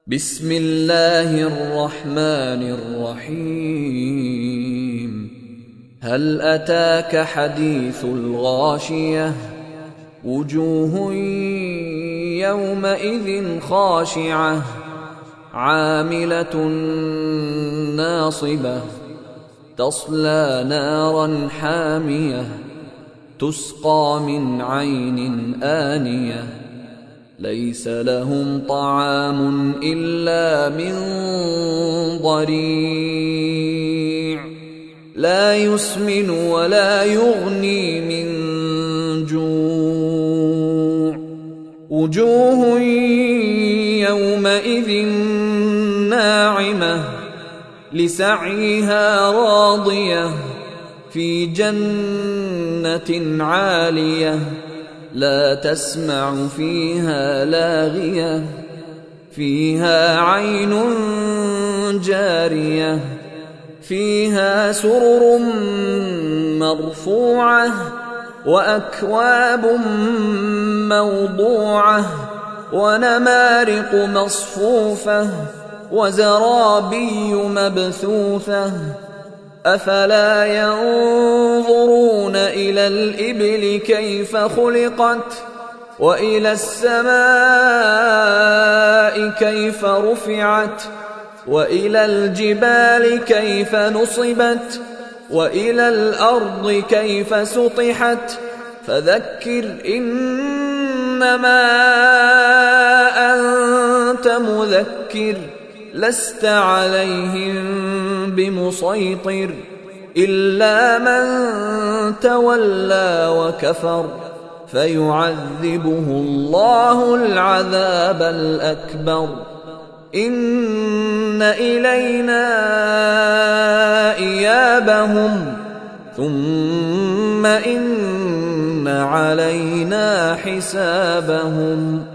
بسم الله الرحمن الرحيم هل أتاك حديث الغاشية وجوه يومئذ خاشعة عاملة ناصبة تصلى نارا حامية تسقى من عين آنية ليس لهم طعام إلا من ضريع لا يسمن ولا يغني من جوع وجوه يومئذ ناعمة لسعيها راضية في جنة عالية لا تسمع فيها لاغية فيها عين جارية فيها سرر مرفوعة وأكواب موضوعة ونمارق مصفوفة وزرابي مبثوثة أفلا ينظرون إلى الإبل كيف خلقت وإلى السماء كيف رفعت وإلى الجبال كيف نصبت وإلى الأرض كيف سطحت فذكر إنما أنت مذكر لست عليهم بمسيطر إلا من تولى وكفر فيعذبه الله العذاب الأكبر إن إلينا إيابهم ثم إن علينا حسابهم